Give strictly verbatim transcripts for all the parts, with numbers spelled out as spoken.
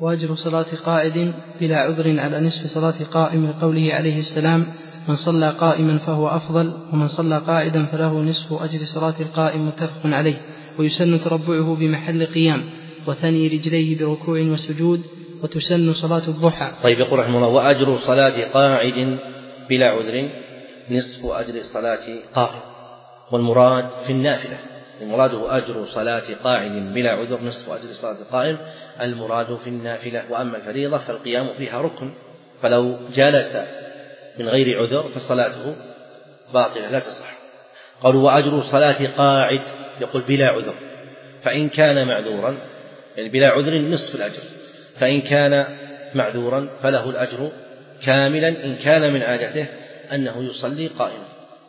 وأجر صلاة قائد بلا عذر على نصف صلاة قائم لقوله عليه السلام من صلى قائما فهو أفضل ومن صلى قاعدا فله نصف أجر صلاة القائم متفق عليه. ويسن تربعه بمحل قيام وثني رجليه بركوع وسجود وتسن صلاة الضحى. طيب يقول رحمه الله وأجر صلاة قاعد بلا عذر نصف أجر صلاة قائم. والمراد في النافلة المراد هو أجر صلاة قاعد بلا عذر نصف أجر صلاة القائم المراد في النافلة. وأما الفريضة فالقيام فيها ركن فلو جلس من غير عذر فصلاته باطلة لا تصح. قالوا وأجر صلاة قاعد يقول بلا عذر فإن كان معذورا يعني بلا عذر نصف الأجر فإن كان معذورا فله الأجر كاملا إن كان من عادته أنه يصلي قائما.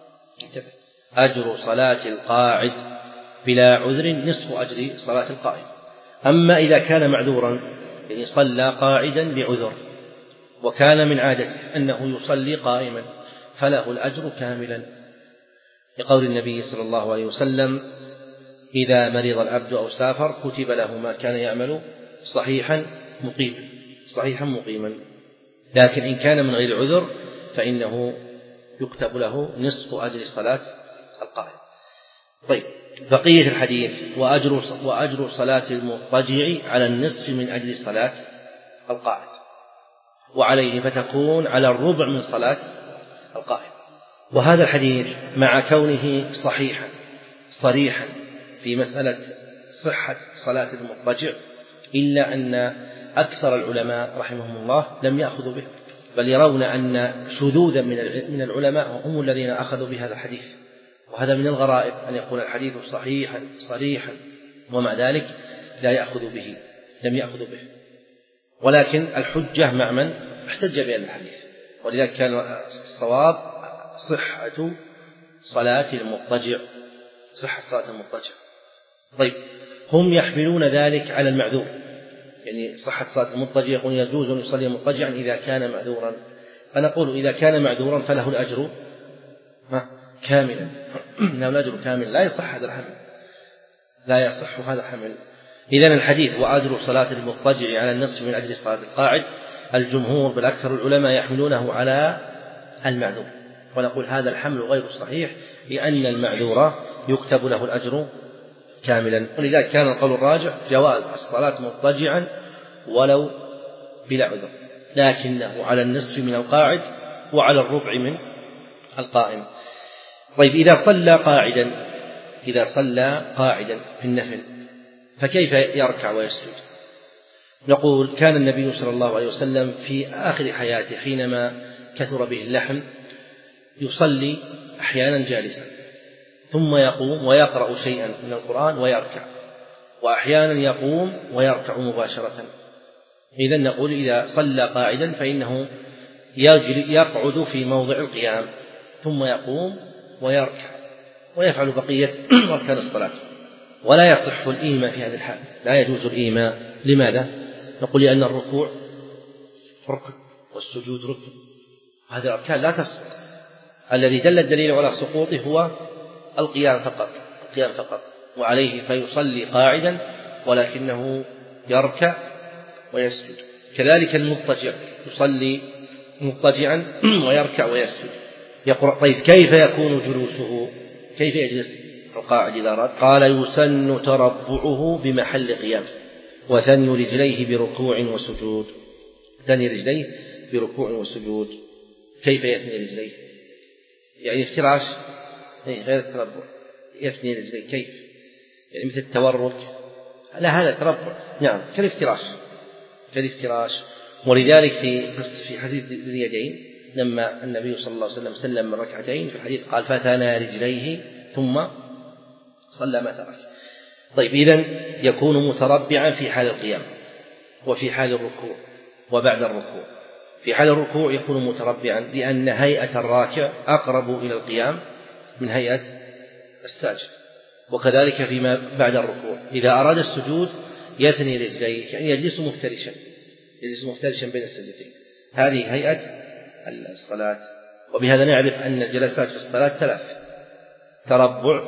أجر صلاة القاعد بلا عذر نصف أجر صلاة القائم. أما إذا كان معذورا يعني صلى قاعدا لعذر وكان من عادته أنه يصلي قائما فله الأجر كاملا لقول النبي صلى الله عليه وسلم إذا مرض العبد أو سافر كتب له ما كان يعمل صحيحا مقيما صحيحا مقيما. لكن إن كان من غير عذر فإنه يكتب له نصف أجر صلاة القائم. طيب بقية الحديث وأجر, وأجر صلاة المضطجع على النصف من أجل صلاة القائم وعليه فتكون على الربع من صلاة القائم. وهذا الحديث مع كونه صحيحا صريحا في مسألة صحة صلاة المضطجع إلا أن أكثر العلماء رحمهم الله لم يأخذوا به بل يرون أن شذوذا من العلماء هم الذين أخذوا بهذا الحديث. وهذا من الغرائب أن يكون الحديث صحيحا صريحا ومع ذلك لا يأخذ به لم يأخذ به. ولكن الحجة مع من احتج بهذا الحديث ولذلك كان الصواب صحة صلاة المضطجع صحة صلاة المضطجع. طيب هم يحملون ذلك على المعذور يعني صحة صلاة المضطجع يقول يجوز أن يصلي مضطجعا إذا كان معذورا فنقول إذا كان معذورا فله الأجر كاملا له الأجر كامل لا يصح هذا الحمل لا يصح هذا الحمل. إذن الحديث وأجر صلاة المضطجع على النصف من أجل صلاة القاعد الجمهور بل أكثر العلماء يحملونه على المعذور ونقول هذا الحمل غير صحيح لأن المعذور يكتب له الأجر كاملا. ولذلك كان القول الراجح جواز الصلاة مضطجعا ولو بلا عذر لكنه على النصف من القاعد وعلى الربع من القائم. طيب إذا صلى قاعدا إذا صلى قاعدا في النفل فكيف يركع ويسجد؟ نقول كان النبي صلى الله عليه وسلم في آخر حياته حينما كثر به اللحم يصلي أحيانا جالسا ثم يقوم ويقرأ شيئا من القرآن ويركع وأحيانا يقوم ويركع مباشرة. إذن نقول إذا صلى قاعدا فإنه يقعد في موضع القيام ثم يقوم ويركع ويفعل بقية أركان الصلاة. ولا يصح الإيماء في هذه الحال لا يجوز الإيماء. لماذا؟ نقول لأن الركوع ركن والسجود ركن هذه الأركان لا تسقط. الذي دل الدليل على سقوطه هو القيام فقط القيام فقط وعليه فيصلي قاعدا ولكنه يركع ويسجد. كذلك المضطجع يصلي مضطجعا ويركع ويسجد. يقرأ طيب كيف يكون جلوسه كيف يجلس القاعد إذا أراد؟ قال يسن تربعه بمحل قيام وثني رجليه بركوع وسجود. ثني رجليه بركوع وسجود. كيف يثني رجليه؟ يعني افتراش غير التربع يثني رجليه كيف؟ يعني مثل التورك لا هذا تربع نعم كالافتراش كالافتراش. ولذلك في في حديث اليدين لما النبي صلى الله عليه وسلم سلم من ركعتين في الحديث قال فثنى رجليه ثم صلى ما ترك. طيب إذن يكون متربعا في حال القيام وفي حال الركوع وبعد الركوع. في حال الركوع يكون متربعا لأن هيئة الراكع أقرب إلى القيام من هيئة الساجد. وكذلك فيما بعد الركوع إذا أراد السجود يثني رجليه يعني يجلس مفترشا يجلس مفترشا بين السجدتين. هذه هيئة الصلاة. وبهذا نعرف أن الجلسات في الصلاة ثلاث تربع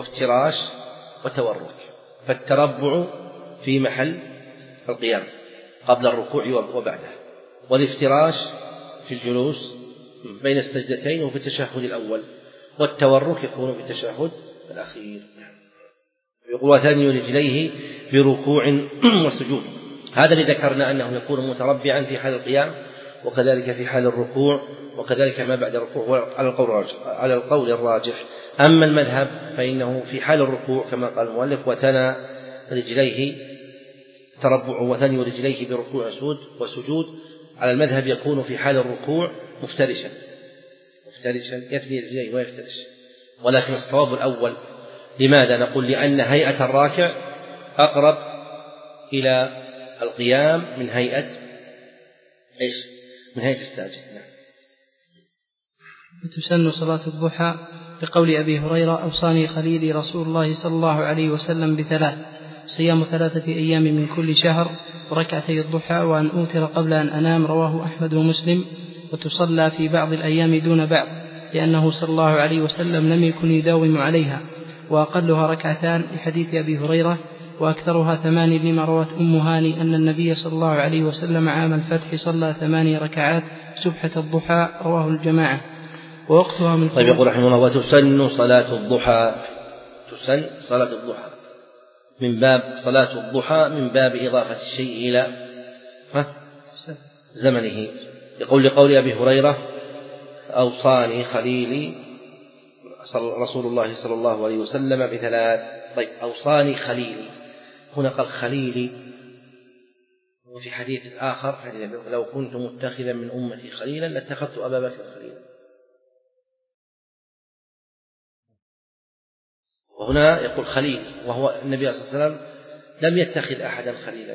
وافتراش وتورك. فالتربع في محل القيام قبل الركوع وبعده، والافتراش في الجلوس بين السجدتين وفي التشهد الأول، والتورك يكون في التشهد الأخير. يقول وثني رجليه بركوع وسجود. هذا اللي ذكرنا أنه يكون متربعا في حال القيام، وكذلك في حال الركوع، وكذلك ما بعد الركوع على القول الراجح. على القول الراجح. أما المذهب فإنه في حال الركوع كما قال المؤلف وثنى رجليه تربع وثني رجليه بركوع وسجود. على المذهب يكون في حال الركوع مفترشا مفترشا يثني رجليه ويفترش، ولكن الصواب الأول. لماذا؟ نقول لأن هيئة الراكع أقرب إلى القيام من هيئة إيش؟ من هيئة الساجد. نعم. وتسن صلاة الضحى لقول أبي هريرة أوصاني خليلي رسول الله صلى الله عليه وسلم بثلاث: صيام ثلاثة أيام من كل شهر، وركعتي الضحى، وأن أوتر قبل أن أنام. رواه أحمد ومسلم. وتصلى في بعض الأيام دون بعض، لأنه صلى الله عليه وسلم لم يكن يداوم عليها، وأقلها ركعتان لحديث أبي هريرة، وأكثرها ثماني لما روت أم هاني أن النبي صلى الله عليه وسلم عام الفتح صلى ثماني ركعات سبحة الضحى. رواه الجماعة. ووقتها من طيب. يقول رحمه الله وتسن صلاة الضحى. تسن صلاة الضحى من باب صلاة الضحى من باب إضافة الشيء إلى زمنه. يقول لقول أبي هريرة أوصاني خليلي رسول الله صلى الله عليه وسلم بثلاث. طيب أوصاني خليلي، هنا قال خليلي، وفي حديث آخر حديث لو كنت متخذا من أمتي خليلا لاتخذت أبا بكر خليلا. وهنا يقول خليل، وهو النبي صلى الله عليه وسلم لم يتخذ أحدا خليلا.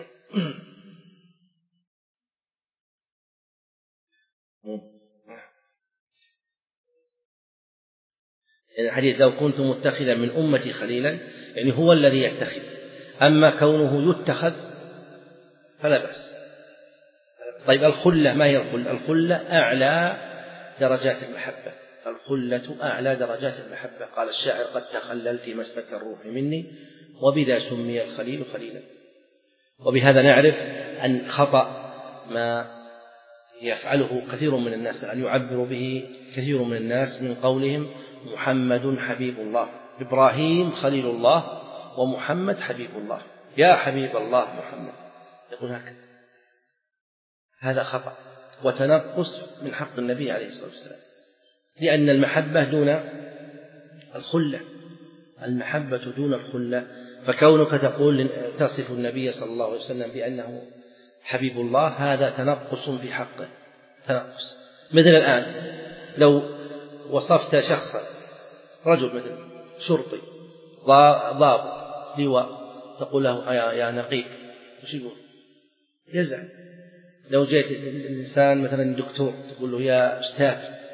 يعني الحديث لو كنت متخذا من أمتي خليلا يعني هو الذي يتخذ، أما كونه يتخذ فلا بأس. طيب الخلة ما هي الخلة؟ الخلة أعلى درجات المحبة. الخلة أعلى درجات المحبة. قال الشاعر قد تخللت مسلك الروح مني وبذا سمي الخليل خليلا. وبهذا نعرف أن خطأ ما يفعله كثير من الناس أن يعبر به كثير من الناس من قولهم محمد حبيب الله، إبراهيم خليل الله، ومحمد حبيب الله، يا حبيب الله محمد، يقول هكذا. هذا خطأ وتنقص من حق النبي عليه الصلاة والسلام، لأن المحبة دون الخلة، المحبة دون الخلة. فكونك تقول تصف النبي صلى الله عليه وسلم بأنه حبيب الله هذا تنقص في حقه، تنقص. مثل الآن لو وصفت شخصا رجل مثل شرطي ضابط لواء تقول له يا نقيب، وش يقول؟ يزعل. لو جئت الإنسان مثلا دكتور تقول له يا أستاذ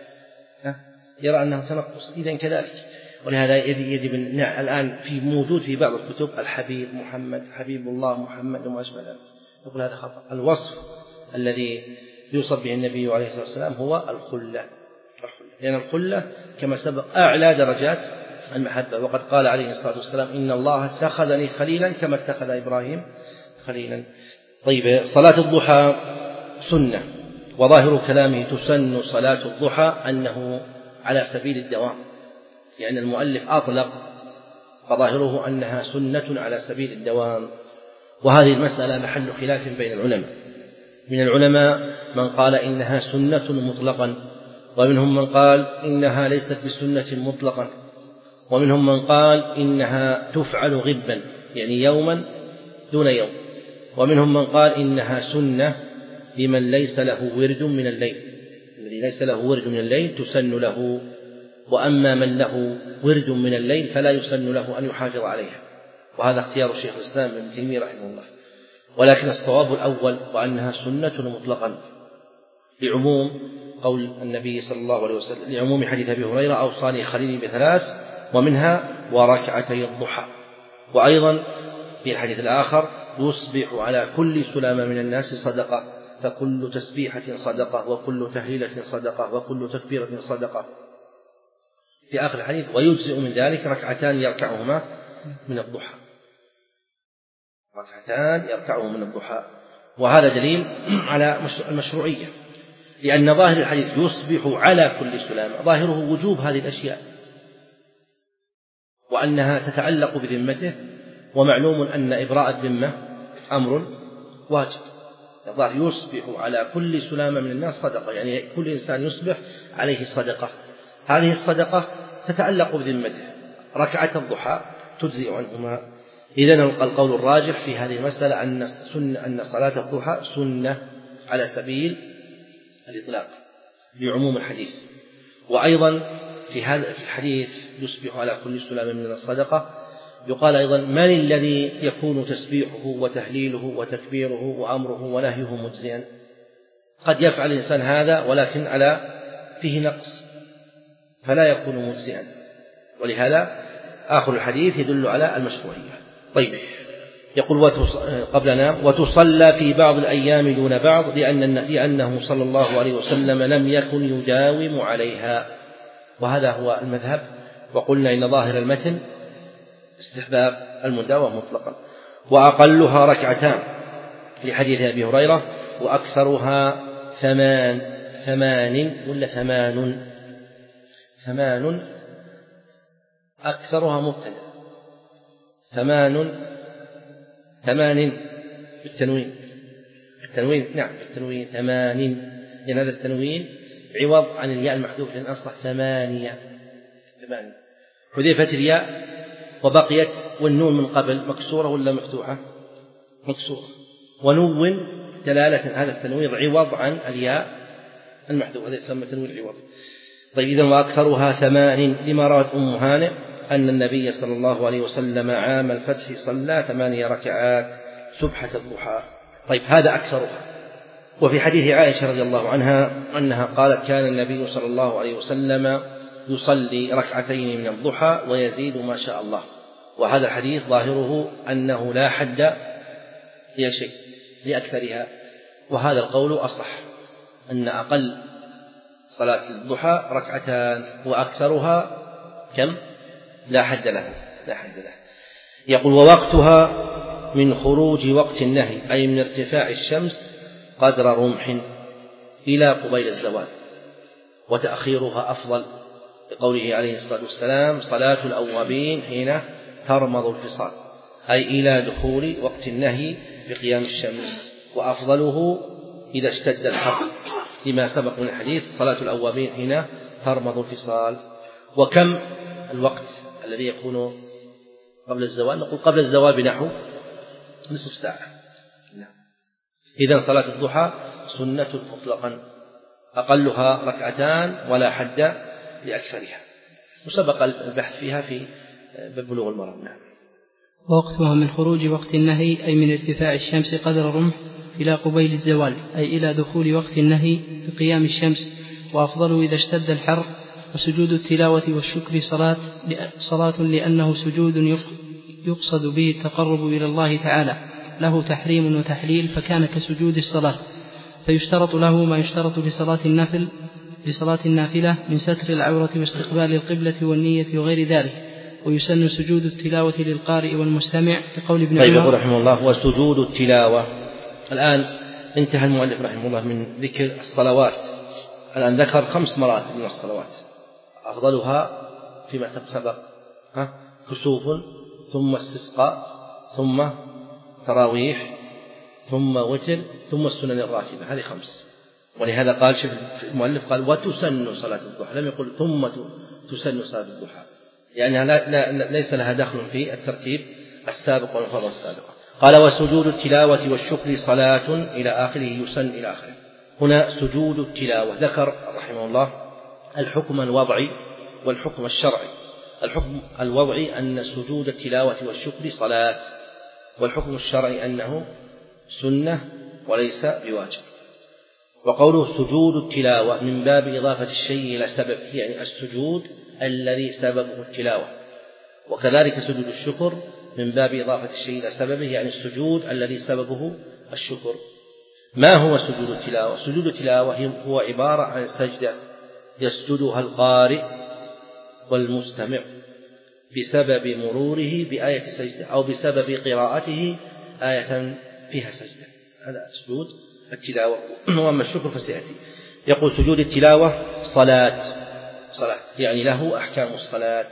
يرى أنه تنقص. إذن كذلك. ولهذا يجب الآن في موجود في بعض الكتب الحبيب محمد، حبيب الله محمد وما أشبه ذلك، يقول هذا خطأ. الوصف الذي يوصف به النبي عليه الصلاة والسلام هو الخلة، لأن الخلة كما سبق أعلى درجات المحبة. وقد قال عليه الصلاة والسلام إن الله اتخذني خليلا كما اتخذ إبراهيم خليلا. طيب صلاة الضحى سنة، وظاهر كلامه تسن صلاة الضحى أنه على سبيل الدوام، لأن يعني المؤلف أطلق، فظاهره أنها سنة على سبيل الدوام. وهذه المسألة محل خلاف بين العلماء. من العلماء من قال إنها سنة مطلقا، ومنهم من قال إنها ليست بسنة مطلقا، ومنهم من قال إنها تفعل غبا يعني يوما دون يوم، ومنهم من قال إنها سنة لمن ليس له ورد من الليل، الذي ليس له ورد من الليل تسن له، وأما من له ورد من الليل فلا يسن له أن يحافظ عليها. وهذا اختيار شيخ الإسلام ابن تيمية رحمه الله. ولكن الصواب الأول وأنها سنة مطلقا لعموم قول النبي صلى الله عليه وسلم، لعموم حديث أبي هريرة أوصاني خليلي بثلاث، ومنها وركعتي الضحى. وأيضا في الحديث الآخر يصبح على كل سلامة من الناس صدقة، فكل تسبيحة صدقة، وكل تهليلة صدقة، وكل تكبيرة صدقة. في آخر الحديث ويجزئ من ذلك ركعتان يركعهما من الضحى، ركعتان يركعه من الضحى. وهذا دليل على المشروعية، لأن ظاهر الحديث يصبح على كل سلامة، ظاهره وجوب هذه الأشياء وأنها تتعلق بذمته، ومعلوم أن إبراء الذمة أمر واجب. الظاهر يصبح على كل سلامة من الناس صدقة، يعني كل إنسان يصبح عليه صدقة، هذه الصدقة تتعلق بذمته. ركعة الضحى تجزئ عنهما. إذن القول الراجح في هذه المسألة أن سنة أن صلاة الضحى سنة على سبيل الإطلاق لعموم الحديث. وأيضا في هذا الحديث يصبح على كل سلامة من الصدقة، يقال أيضا من الذي يكون تسبيحه وتهليله وتكبيره وأمره ونهيه مجزئا؟ قد يفعل الإنسان هذا ولكن على فيه نقص فلا يكون مجزئا، ولهذا آخر الحديث يدل على المشروعية. طيب، يقول قبلنا وتصلى في بعض الأيام دون بعض لأن لأنه صلى الله عليه وسلم لم يكن يداوم عليها، وهذا هو المذهب. وقلنا إن ظاهر المتن استحباب المداومة مطلقا. وأقلها ركعتان لحديث أبي هريرة، وأكثرها ثمان ثمان ولا ثمان ثمان أكثرها مبتدأ ثمان ثمان بالتنوين التنوين نعم بالتنوين ثمان، لأن هذا التنوين عوض عن الياء المحذوف، لأن أصبح ثمانية ثمانية. حذفت الياء وبقيت والنون من قبل مكسورة ولا مفتوحة؟ مكسورة. ونون دلالة هذا التنوين عوض عن الياء المحذوف، هذا يسمى تنوين عوض. طيب، إذن وأكثرها ثمان لما روت أم هانئ أن النبي صلى الله عليه وسلم عام الفتح صلى ثمانية ركعات سبحة الضحى. طيب، هذا أكثرها. وفي حديث عائشة رضي الله عنها أنها قالت كان النبي صلى الله عليه وسلم يصلي ركعتين من الضحى ويزيد ما شاء الله. وهذا الحديث ظاهره أنه لا حد لشيء لأكثرها، وهذا القول أصح، أن أقل صلاة الضحى ركعتان وأكثرها كم؟ لا حد له لا حد له. يقول ووقتها من خروج وقت النهي أي من ارتفاع الشمس قدر رمح إلى قبيل الزوال، وتأخيرها أفضل لقوله عليه الصلاة والسلام صلاة الأوابين حين ترمض الفصال، أي إلى دخول وقت النهي بقيام الشمس، وأفضله إذا اشتد الحر لما سبق من الحديث صلاة الأوابين حين ترمض الفصال. وكم الوقت الذي يكون قبل الزوال؟ نقول قبل الزوال بنحو نصف ساعة. إذن صلاة الضحى سنة مطلقا أقلها ركعتان ولا حد لأكثرها، وسبق البحث فيها في بلوغ المرام. نعم. ووقتها من خروج وقت النهي أي من ارتفاع الشمس قدر رمح إلى قبيل الزوال، أي إلى دخول وقت النهي بقيام الشمس، وأفضل إذا اشتد الحر. وسجود التلاوة والشكر صلاة صلاة لأنه سجود يقصد به التقرب إلى الله تعالى، له تحريم وتحليل، فكان كسجود الصلاة، فيشترط له ما يشترط لصلاة النافل لصلاة النافلة من ستر العورة واستقبال القبلة والنية وغير ذلك. ويسن سجود التلاوة للقارئ والمستمع بقول ابن عمر. طيب، يقول رحمه الله وسجود التلاوة. الآن انتهى المؤلف رحمه الله من ذكر الصلوات، الآن ذكر خمس مراتب من الصلوات، أفضلها فيما سبق كسوف، ثم استسقاء، ثم تراويح، ثم وتر، ثم السنن الراتبة. هذه خمس. ولهذا قال شوف المؤلف قال وتسن صلاة الضحى، لم يقل ثم تسن صلاة الضحى، يعني لا لا ليس لها دخل في الترتيب السابق والفضل السابق. قال وسجود التلاوة والشكر صلاة إلى آخره يسن إلى آخره. هنا سجود التلاوة ذكر رحمه الله الحكم الوضعي والحكم الشرعي. الحكم الوضعي أن سجود التلاوة والشكر صلاة، والحكم الشرعي أنه سنة وليس بواجب. وقوله سجود التلاوة من باب إضافة الشيء إلى سبب، يعني السجود الذي سببه التلاوة، وكذلك سجود الشكر من باب إضافة الشيء إلى سببه، يعني السجود الذي سببه الشكر. ما هو سجود التلاوة؟ سجود التلاوة هو عبارة عن سجدة يسجدها القارئ والمستمع بسبب مروره بآية سجدة، أو بسبب قراءته آية فيها سجدة. هذا سجود التلاوة. وأما الشكر فسيأتي. يقول سجود التلاوة صلاة صلاة يعني له أحكام الصلاة،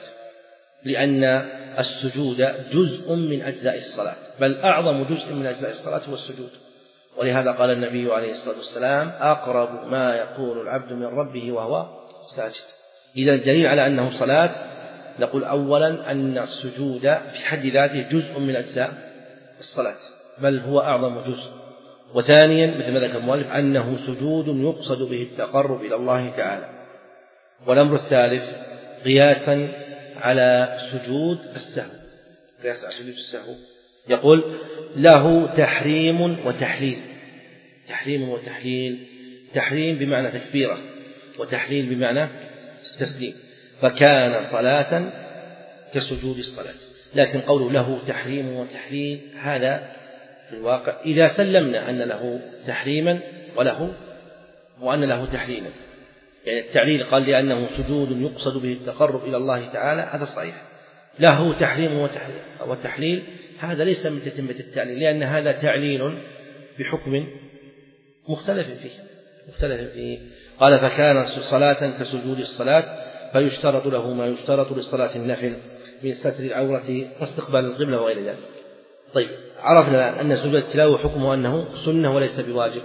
لأن السجود جزء من أجزاء الصلاة، بل أعظم جزء من أجزاء الصلاة هو السجود. ولهذا قال النبي عليه الصلاة والسلام أقرب ما يكون العبد من ربه وهو ساجد. إذا الدليل على أنه صلاة نقول أولا أن السجود في حد ذاته جزء من أجزاء الصلاة، بل هو أعظم جزء. وثانيا مثل ما ذكر المؤلف أنه سجود يقصد به التقرب إلى الله تعالى. والأمر الثالث قياسا على سجود السهو، قياس على سجود السهو يقول له تحريم وتحليل. تحريم وتحليل، تحريم بمعنى تكبيرة، وتحليل بمعنى تسليم، فكان صلاة كسجود الصلاة. لكن قوله له تحريم وتحليل هذا في الواقع إذا سلمنا أن له تحريما وله وأن له تحليلا، يعني التعليل قال لأنه سجود يقصد به التقرب إلى الله تعالى، هذا صحيح. له تحريم وتحليل هذا ليس من تتمة التعليل، لأن هذا تعليل بحكم مختلف فيه مختلف فيه قال فكان صلاة كسجود الصلاة، فيشترط له ما يشترط للصلاة النفل من ستر العورة واستقبال القبلة وغير ذلك. طيب، عرفنا أن سجود التلاوة حكمه أنه سنة وليس بواجب،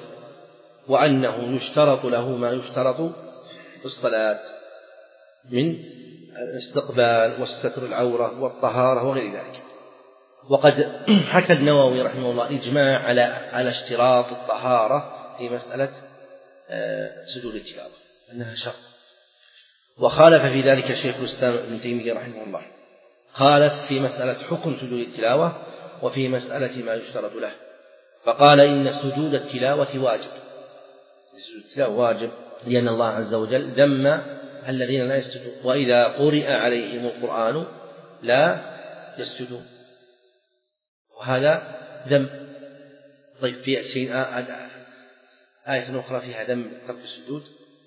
وأنه يشترط له ما يشترط في الصلاة من الاستقبال والستر العورة والطهارة وغير ذلك. وقد حكى النووي رحمه الله إجماع على على اشتراط الطهارة في مسألة سجود التلاوة أنها شرط، وخالف في ذلك شيخ الإسلام ابن تيمية رحمه الله، خالف في مسألة حكم سجود التلاوة وفي مسألة ما يشترط له، فقال إن سجود التلاوة واجب، سجود التلاوة واجب لأن الله عز وجل ذم الذين لا يسجدون، وإذا قرئ عليهم القرآن لا يسجدون، وهذا ذم. طيب، في شيء آية أخرى فيها ذم ترك السجود؟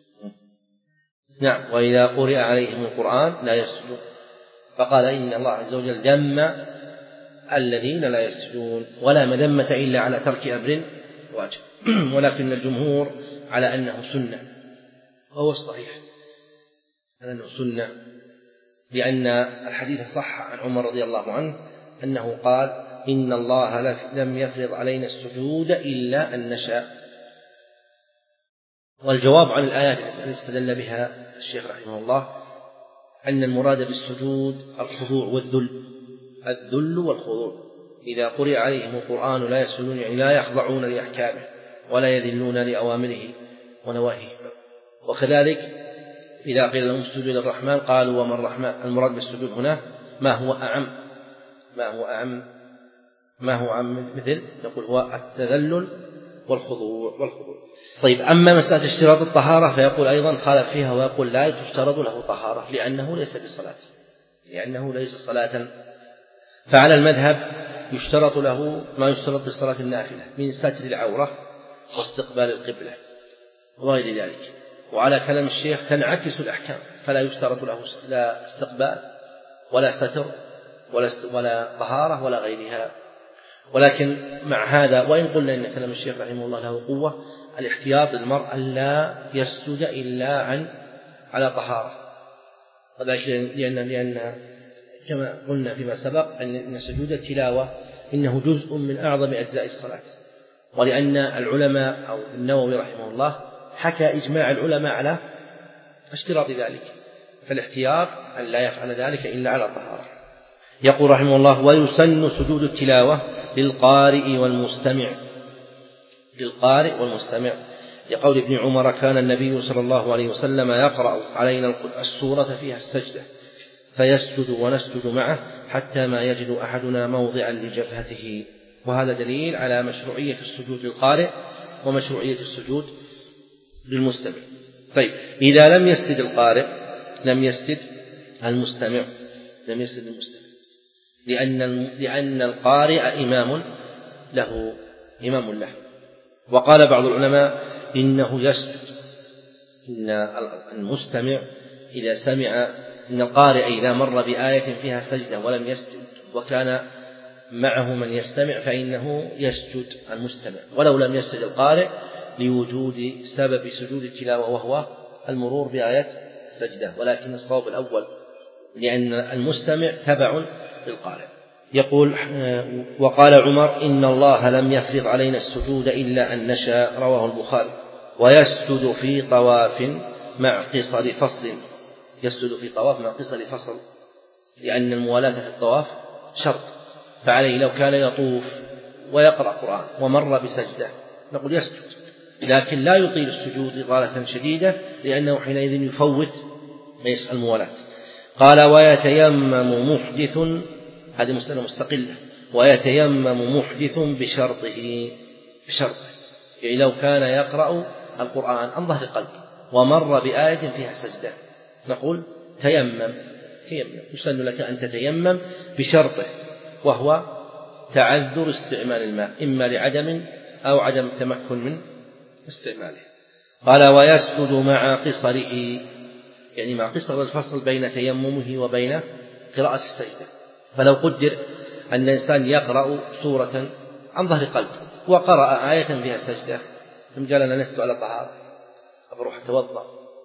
نعم، وإذا قرئ عليهم القرآن لا يسجدون، فقال إن الله عز وجل ذم الذين لا يسجدون، ولا مذمة إلا على ترك أمر واجب. ولكن الجمهور على أنه سنة، وهو الصحيح أنه سنة، لأن الحديث صح عن عمر رضي الله عنه أنه قال إن الله لم يفرض علينا السجود إلا أن نشاء. والجواب عن الآيات التي استدل بها الشيخ رحمه الله أن المراد بالسجود الخضوع والذل، الذل والخضوع. إذا قرئ عليهم القرآن لا يسجدون يعني لا يخضعون لأحكامه ولا يذلون لأوامره ونواهيه. وكذلك إذا قيل لهم اسجدوا للرحمن قالوا وما الرحمن، المراد بالسجود هنا ما هو أعم ما هو أعم ما هو أعم مثل نقول هو التذلل والخضوع والخضوع. طيب، أما مسألة اشتراط الطهارة فيقول أيضا خالف فيها ويقول لا تشترط له طهارة لأنه ليس بصلاة لأنه ليس صلاة. فعلى المذهب يشترط له ما يشترط للصلاة النافلة من ستر العورة واستقبال القبلة وغير ذلك. وعلى كلام الشيخ تنعكس الأحكام، فلا يشترط له لا استقبال ولا ستر ولا طهارة ولا غيرها. ولكن مع هذا وإن قلنا إن كلام الشيخ رحمه الله له قوة، الاحتياط للمرء ألا يسجد إلا عن على طهارة، وذلك لأن لأن كما قلنا فيما سبق أن سجود التلاوة إنه جزء من أعظم أجزاء الصلاة، ولأن العلماء أو النووي رحمه الله حكى إجماع العلماء على اشتراط ذلك، فالاحتياط أن لا يفعل ذلك إلا على طهارة. يقول رحمه الله ويسن سجود التلاوة للقارئ والمستمع للقارئ والمستمع لقول ابن عمر كان النبي صلى الله عليه وسلم يقرأ علينا السورة فيها السجدة فيسجد ونسجد معه حتى ما يجد أحدنا موضعا لجبهته. وهذا دليل على مشروعية السجود للقارئ ومشروعية السجود للمستمع. طيب، إذا لم يسجد القارئ لم يسجد المستمع لم يسجد المستمع لأن لأن القارئ إمام له إمام له. وقال بعض العلماء إنه يسجد، إن المستمع إذا سمع إن القارئ إذا مر بآية فيها سجدة ولم يسجد وكان معه من يستمع فإنه يسجد المستمع، ولو لم يسجد القارئ لوجود سبب سجود التلاوة وهو المرور بآية سجدة، ولكن الصواب الأول لأن المستمع تبع للقارئ. يقول وقال عمر إن الله لم يفرض علينا السجود إلا أن نشاء، رواه البخاري. ويسجد في طواف مع قصر فصل، يسجد في طواف مع قصر فصل، لأن الموالاة في الطواف شرط، فعليه لو كان يطوف ويقرأ قرآن ومر بسجدة نقول يسجد، لكن لا يطيل السجود إطالة شديدة لأنه حينئذ يفوت الموالاة. قال ويتيمم محدث، هذه مسألة مستقلة، ويتيمم محدث بشرطه بشرطه يعني لو كان يقرأ القرآن عن ظهر قلب ومر بآية فيها سجدة نقول تيمم تيمم يسن لك أن تتيمم بشرطه، وهو تعذر استعمال الماء إما لعدم أو عدم التمكن من استعماله. قال ويسجد مع قصره، يعني مع قصر الفصل بين تيممه وبين قراءة السجدة. فلو قدر أن الإنسان يقرأ سورة عن ظهر قلب وقرأ آية فيها سجدة ثم قال أنا لست على طهارة أروح أتوضأ،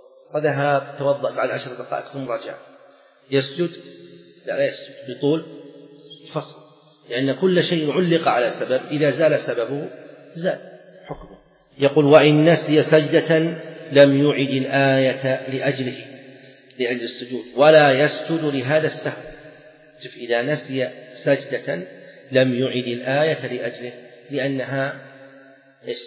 وذهب توضأ بعد عشر دقائق ثم رجع، يسجد؟ لا لا يسجد بطول الفصل، لأن كل شيء علق على سبب، إذا زال سببه زال حكمه. يقول وإن نسي سجدة لم يعد الآية لأجله لأجل السجود ولا يسجد لهذا السهو. شوف إذا نسي سجدة لم يعد الآية لأجله لأنها إيش؟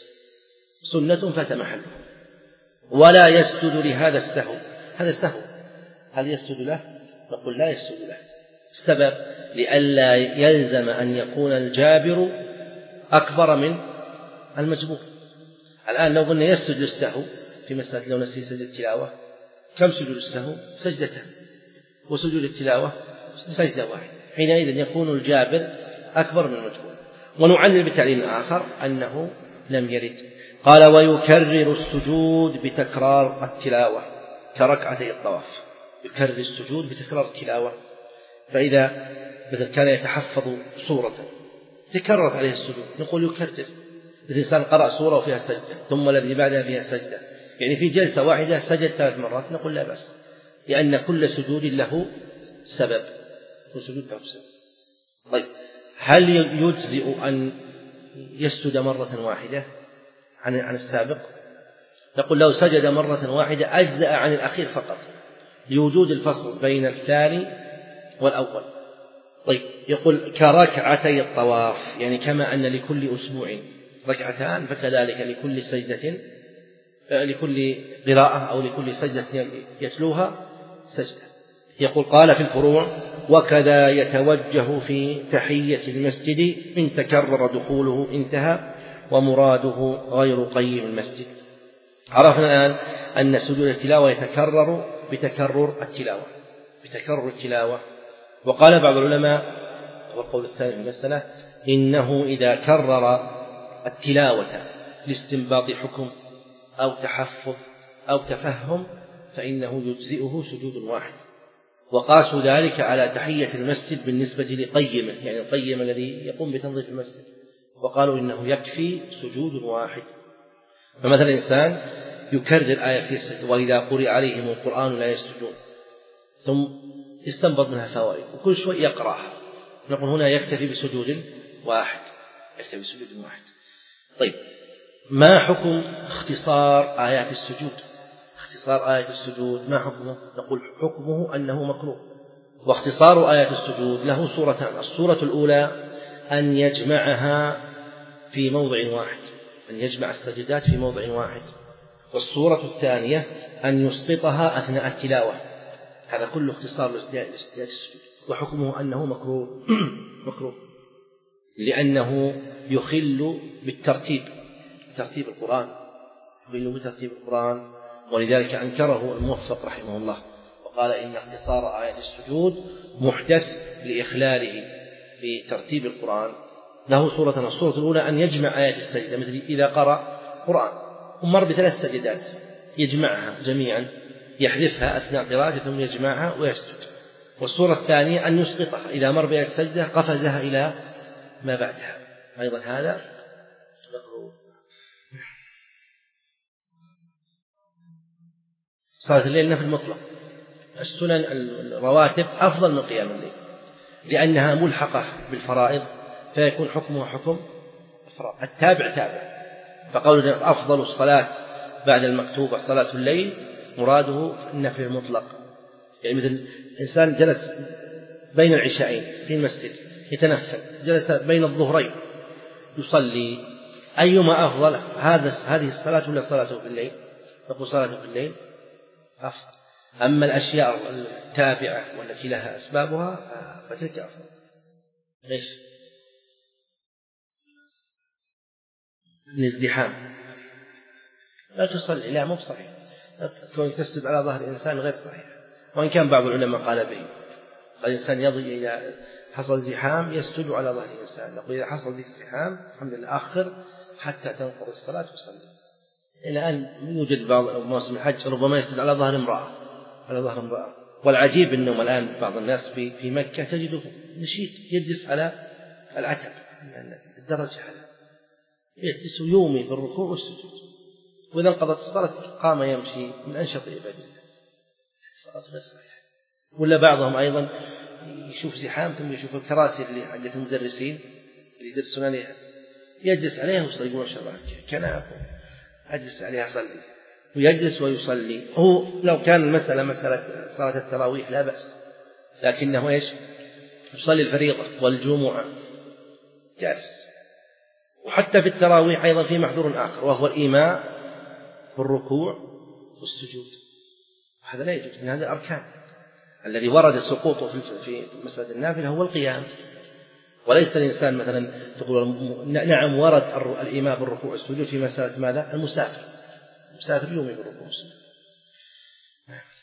سنة فات محلها، ولا يسجد لهذا السهو. هذا السهو هل يسجد له؟ نقول لا يسجد له. السبب لئلا يلزم أن يكون الجابر أكبر من المجبور. الآن لو قلنا يسجد للسهو في مسألة لو نسي سجد التلاوة، كم سجود السهو؟ سجدتان، وسجود التلاوة سجدة واحدة، حينئذ يكون الجابر أكبر من المجبور. ونعلل بتعليل آخر أنه لم يرد. قال ويكرر السجود بتكرار التلاوة كركعتي الطواف، يكرر السجود بتكرار التلاوة. فإذا مثل كان يتحفظ سورة تكررت عليه السجود نقول يكرر. إذا الإنسان قرأ سورة وفيها سجدة ثم الذي بعدها فيها سجدة، يعني في جلسة واحدة سجد ثلاث مرات، نقول لا بأس، لأن كل سجود له سبب، كل سجود له سبب. طيب هل يجزئ أن يسجد مرة واحدة عن عن السابق؟ نقول لو سجد مرة واحدة أجزأ عن الأخير فقط لوجود الفصل بين الثاني والأول. طيب يقول كركعتي الطواف، يعني كما أن لكل أسبوع ركعتان فكذلك لكل سجدة لكل قراءة أو لكل سجدة يتلوها سجدة. يقول قال في الفروع وكذا يتوجه في تحية المسجد إن تكرر دخوله انتهى، ومراده غير قيم المسجد. عرفنا الآن أن سجود التلاوة يتكرر بتكرر التلاوة بتكرر التلاوة. وقال بعض العلماء والقول الثاني في المسألة إنه إذا كرر التلاوة لاستنباط حكم أو تحفظ أو تفهم فإنه يجزئه سجود واحد، وقاسوا ذلك على تحية المسجد بالنسبة لقيمه، يعني القيم الذي يقوم بتنظيف المسجد، وقالوا إنه يكفي سجود واحد. فمثلا إنسان يكرر آية في السجد وإذا قرئ عليهم القرآن لا يسجدون، ثم يستنبط منها فوائد وكل شوي يقرأها، نقول هنا يكتفي بسجود واحد يكتفي بسجود واحد. طيب ما حكم اختصار آيات السجود؟ اختصار آية السجود ما حكمه؟ نقول حكمه أنه مكروه. واختصار آية السجود له صورتان: الصورة الأولى أن يجمعها في موضع واحد، أن يجمع السجدات في موضع واحد. والصورة الثانية أن يسقطها أثناء التلاوة. هذا كله اختصار لآية السجود، وحكمه أنه مكروه مكروه لأنه يخل بالترتيب ترتيب القرآن يخل بترتيب القرآن ولذلك أنكره الموفق رحمه الله وقال إن اختصار آية السجود محدث لإخلاله بترتيب القرآن. له صورة: الصورة الأولى أن يجمع آيات السجدة، مثل إذا قرأ قرآن ومر بثلاث سجدات يجمعها جميعا، يحذفها أثناء قراءته ثم يجمعها ويسجد. والصورة الثانية أن يسقطها، إذا مر بآية السجدة قفزها إلى ما بعدها. أيضا هذا مكروه. صلاة الليل نفل مطلق. السنن الرواتب أفضل من قيام الليل لأنها ملحقة بالفرائض، فيكون حكمها حكم الفرائض، التابع تابع. فقولنا أفضل الصلاة بعد المكتوبة صلاة الليل مراده النفل المطلق. يعني مثل إنسان جلس بين العشاءين في المسجد يتنفل، جلس بين الظهرين يصلي، أيما أفضل، هذا هذه الصلاة ولا صلاته في الليل؟ نقول صلاته في الليل أفضل. أما الأشياء التابعة والتي لها أسبابها فتلك أفضل. ليش؟ الازدحام لا تصلي، لا مو بصحيح، كونك تسجد على ظهر إنسان غير صحيح، وإن كان بعض العلماء قال به. قال الإنسان يضي إلى حصل زحام يسجد على ظهر الإنسان. نقول إذا حصل ذي الزحام الحمد لله آخر حتى تنقضي الصلاة وصلي. إلى أن يوجد بعض مواسم الحج ربما يسجد على ظهر امرأة، على ظهر امرأة. والعجيب أنهم الآن بعض الناس في في مكة تجده نشيط يجلس على العتب الدرجة، هذا يجلس يومي في الركوع والسجود، وإذا انقضت الصلاة قام يمشي من أنشط عباد الله. الصلاة غير صحيحة. ولا بعضهم أيضا يشوف زحام ثم يشوف الكراسي اللي حقت المدرسين اللي يدرسون عليها يجلس عليها ويصلي، يقول ما شاء الله كناب أجلس عليها صلي، ويجلس ويصلي. هو لو كان المسألة مسألة صلاة التراويح لا بأس، لكنه إيش؟ يصلي الفريضة والجمعة جالس. وحتى في التراويح أيضا في محذور آخر، وهو الإيماء في الركوع والسجود. هذا لا يجوز، لأن هذا أركان. الذي ورد سقوطه في مسألة النافلة هو القيام، وليس الإنسان مثلا تقول نعم ورد الإيماء بالركوع والسجود في مسألة ماذا؟ المسافر، المسافر يومي بالركوع والسجود.